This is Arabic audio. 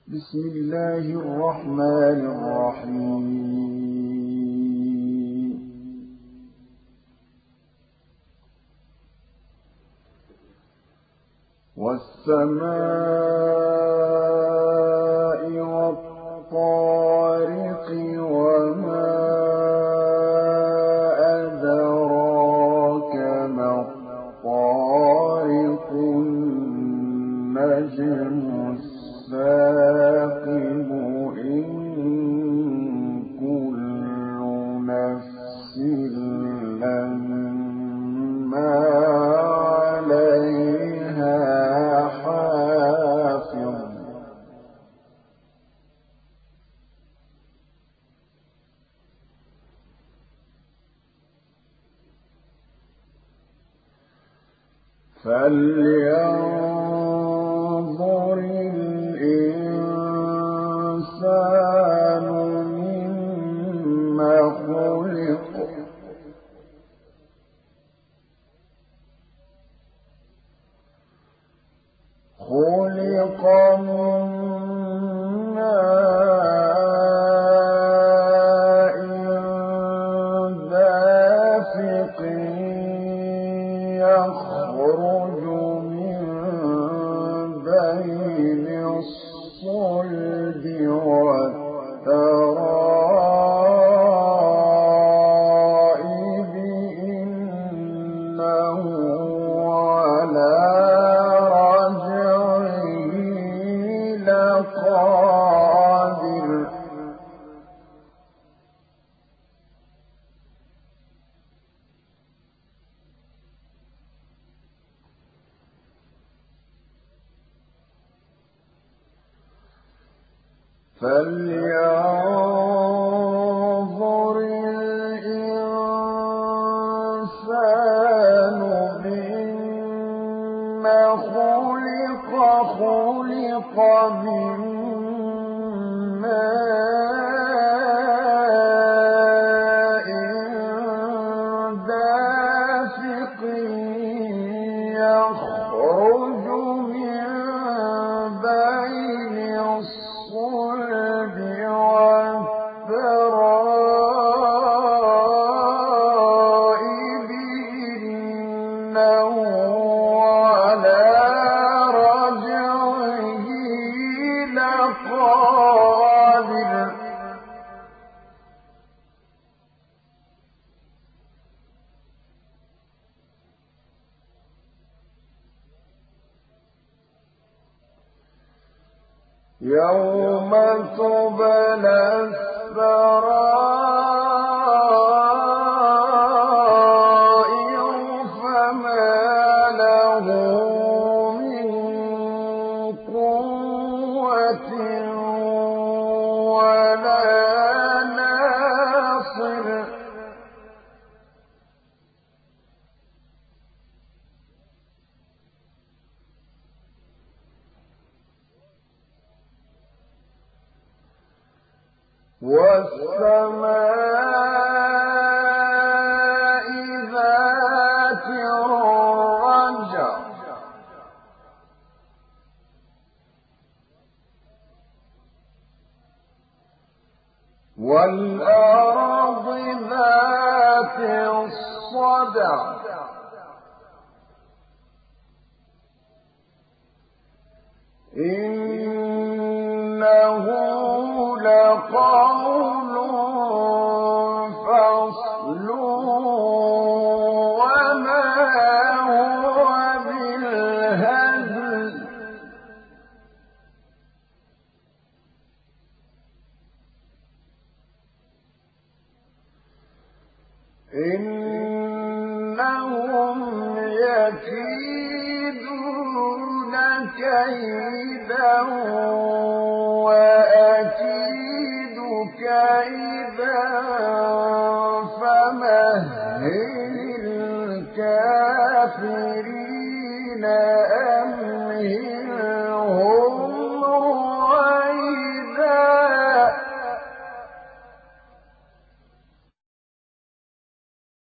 بسم الله الرحمن الرحيم والسماء والطارق وما أدراك ما الطارق النجم الثاقب إن كل نفس لما عليها حافظ فلينظر الإنسان مما خلق خلق من ماء دافق يخرج من بين الصلب والترائب إنه على رجعه لقادر فلينظر الإنسان مما خلق خلق من ماء دافق يخرج من بين الصلب والترائب إنه على رجعه لقادر يوم تبلى السرائر فما له من قوة ولا ناصر والسماء ذات الرجع والأرض ذات الصدع إنه لقول فصل وما هو بالهزل إنهم يكيدون كيدا وأكيد كيدا فمهل الكافرين